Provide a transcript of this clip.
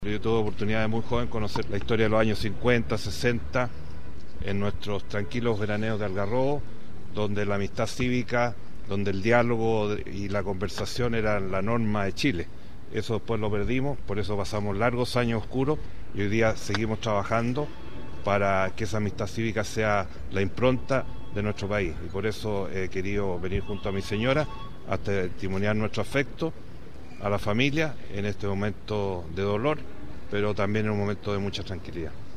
Yo tuve oportunidad de muy joven conocer la historia de los años 50, 60 en nuestros tranquilos veraneos de Algarrobo, donde la amistad cívica, donde el diálogo y la conversación eran la norma de Chile. Eso después lo perdimos, por eso pasamos largos años oscuros y hoy día seguimos trabajando para que esa amistad cívica sea la impronta de nuestro país. Y por eso he querido venir junto a mi señora a testimoniar nuestro afecto a la familia en este momento de dolor, pero también en un momento de mucha tranquilidad.